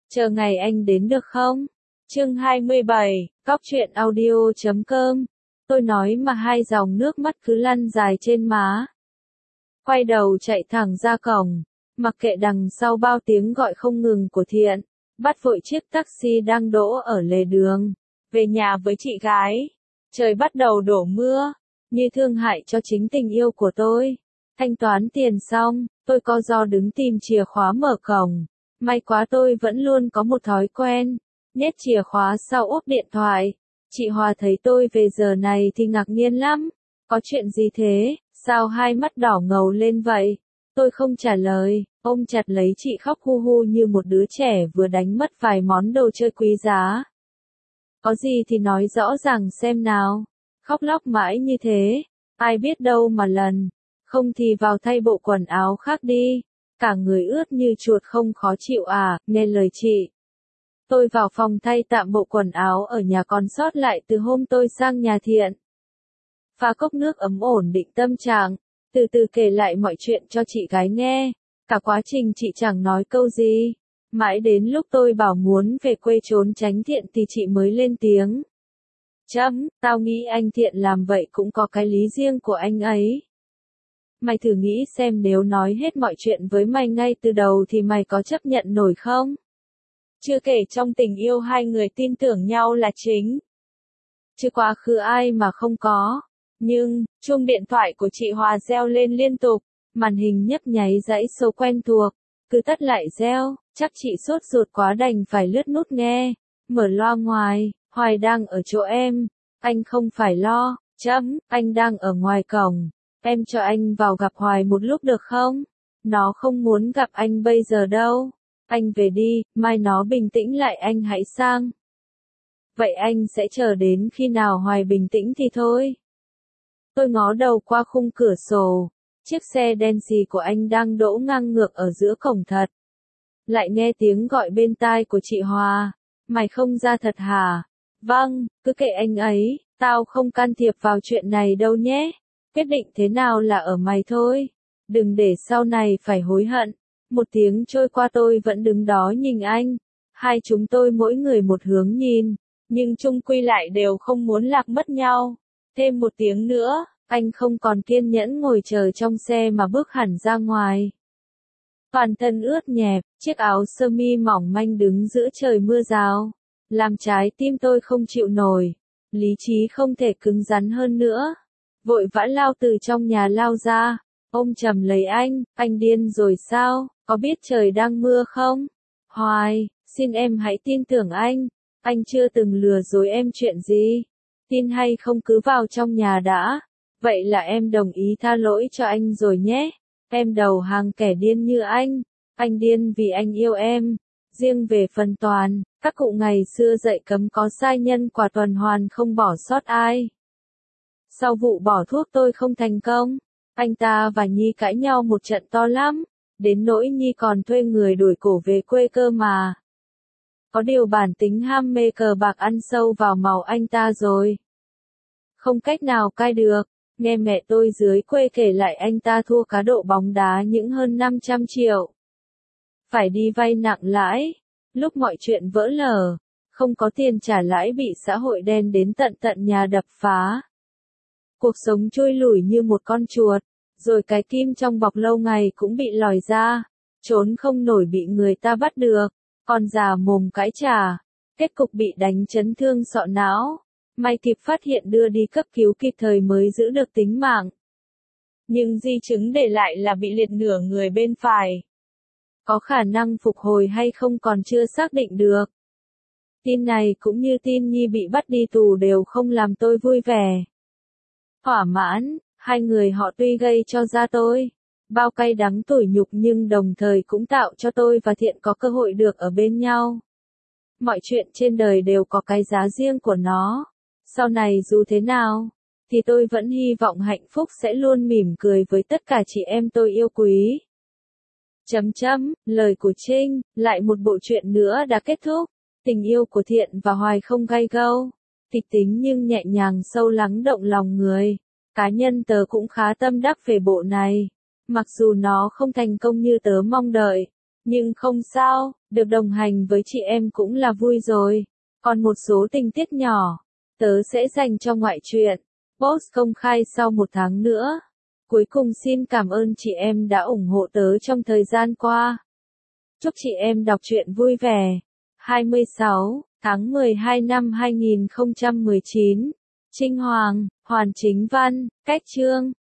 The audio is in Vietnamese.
Chờ ngày anh đến được không? Chương 27, Cóc truyện audio.com. Tôi nói mà hai dòng nước mắt cứ lăn dài trên má. Quay đầu chạy thẳng ra cổng, mặc kệ đằng sau bao tiếng gọi không ngừng của Thiện, bắt vội chiếc taxi đang đỗ ở lề đường, về nhà với chị gái. Trời bắt đầu đổ mưa, như thương hại cho chính tình yêu của tôi. Thanh toán tiền xong, tôi co ro đứng tìm chìa khóa mở cổng. May quá tôi vẫn luôn có một thói quen, nhét chìa khóa sau ốp điện thoại. Chị Hòa thấy tôi về giờ này thì ngạc nhiên lắm. Có chuyện gì thế, sao hai mắt đỏ ngầu lên vậy? Tôi không trả lời, ôm chặt lấy chị khóc hu hu như một đứa trẻ vừa đánh mất vài món đồ chơi quý giá. Có gì thì nói rõ ràng xem nào. Khóc lóc mãi như thế, ai biết đâu mà lần. Không thì vào thay bộ quần áo khác đi. Cả người ướt như chuột không khó chịu à, nghe lời chị. Tôi vào phòng thay tạm bộ quần áo ở nhà còn sót lại từ hôm tôi sang nhà Thiện. Pha cốc nước ấm ổn định tâm trạng, từ từ kể lại mọi chuyện cho chị gái nghe. Cả quá trình chị chẳng nói câu gì. Mãi đến lúc tôi bảo muốn về quê trốn tránh Thiện thì chị mới lên tiếng. Tao nghĩ anh Thiện làm vậy cũng có cái lý riêng của anh ấy. Mày thử nghĩ xem nếu nói hết mọi chuyện với mày ngay từ đầu thì mày có chấp nhận nổi không? Chưa kể trong tình yêu hai người tin tưởng nhau là chính. Chứ quá khứ ai mà không có. Nhưng, chuông điện thoại của chị Hòa reo lên liên tục, màn hình nhấp nháy dãy số quen thuộc, cứ tắt lại reo, chắc chị sốt ruột quá đành phải lướt nút nghe. Mở loa ngoài, Hoài đang ở chỗ em, anh không phải lo, anh đang ở ngoài cổng. Em cho anh vào gặp Hoài một lúc được không? Nó không muốn gặp anh bây giờ đâu. Anh về đi, mai nó bình tĩnh lại anh hãy sang. Vậy anh sẽ chờ đến khi nào Hoài bình tĩnh thì thôi. Tôi ngó đầu qua khung cửa sổ. Chiếc xe đen xì của anh đang đỗ ngang ngược ở giữa cổng thật. Lại nghe tiếng gọi bên tai của chị Hòa. Mày không ra thật hả? Vâng, cứ kệ anh ấy, tao không can thiệp vào chuyện này đâu nhé. Quyết định thế nào là ở mày thôi. Đừng để sau này phải hối hận. Một tiếng trôi qua tôi vẫn đứng đó nhìn anh. Hai chúng tôi mỗi người một hướng nhìn. Nhưng chung quy lại đều không muốn lạc mất nhau. Thêm một tiếng nữa, anh không còn kiên nhẫn ngồi chờ trong xe mà bước hẳn ra ngoài. Toàn thân ướt nhẹp, chiếc áo sơ mi mỏng manh đứng giữa trời mưa rào. Làm trái tim tôi không chịu nổi. Lý trí không thể cứng rắn hơn nữa. Vội vã lao từ trong nhà lao ra, ôm chầm lấy anh điên rồi sao, có biết trời đang mưa không? Hoài, xin em hãy tin tưởng anh chưa từng lừa dối em chuyện gì. Tin hay không cứ vào trong nhà đã. Vậy là em đồng ý tha lỗi cho anh rồi nhé. Em đầu hàng kẻ điên như anh điên vì anh yêu em. Riêng về phần Toàn, các cụ ngày xưa dạy cấm có sai nhân quả tuần hoàn không bỏ sót ai. Sau vụ bỏ thuốc tôi không thành công, anh ta và Nhi cãi nhau một trận to lắm, đến nỗi Nhi còn thuê người đuổi cổ về quê cơ mà. Có điều bản tính ham mê cờ bạc ăn sâu vào máu anh ta rồi. Không cách nào cai được, nghe mẹ tôi dưới quê kể lại anh ta thua cá độ bóng đá những hơn 500 triệu. Phải đi vay nặng lãi, lúc mọi chuyện vỡ lở, không có tiền trả lãi bị xã hội đen đến tận nhà đập phá. Cuộc sống trôi lủi như một con chuột, rồi cái kim trong bọc lâu ngày cũng bị lòi ra, trốn không nổi bị người ta bắt được, còn già mồm cãi trả, kết cục bị đánh chấn thương sọ não, may kịp phát hiện đưa đi cấp cứu kịp thời mới giữ được tính mạng. Nhưng di chứng để lại là bị liệt nửa người bên phải. Có khả năng phục hồi hay không còn chưa xác định được. Tin này cũng như tin Nhi bị bắt đi tù đều không làm tôi vui vẻ. Thỏa mãn, hai người họ tuy gây cho da tôi bao cay đắng tủi nhục nhưng đồng thời cũng tạo cho tôi và Thiện có cơ hội được ở bên nhau. Mọi chuyện trên đời đều có cái giá riêng của nó. Sau này dù thế nào, thì tôi vẫn hy vọng hạnh phúc sẽ luôn mỉm cười với tất cả chị em tôi yêu quý. Lời của Trinh, lại một bộ truyện nữa đã kết thúc. Tình yêu của Thiện và Hoài không gay gâu, kịch tính nhưng nhẹ nhàng sâu lắng động lòng người. Cá nhân tớ cũng khá tâm đắc về bộ này. Mặc dù nó không thành công như tớ mong đợi, Nhưng không sao, được đồng hành với chị em cũng là vui rồi. Còn một số tình tiết nhỏ, tớ sẽ dành cho ngoại truyện. Post công khai sau 1 tháng nữa. Cuối cùng xin cảm ơn chị em đã ủng hộ tớ trong thời gian qua. Chúc chị em đọc truyện vui vẻ. 26 tháng 12 năm 2019. Trinh Hoàng, Hoàn Chính Văn, Cách Chương.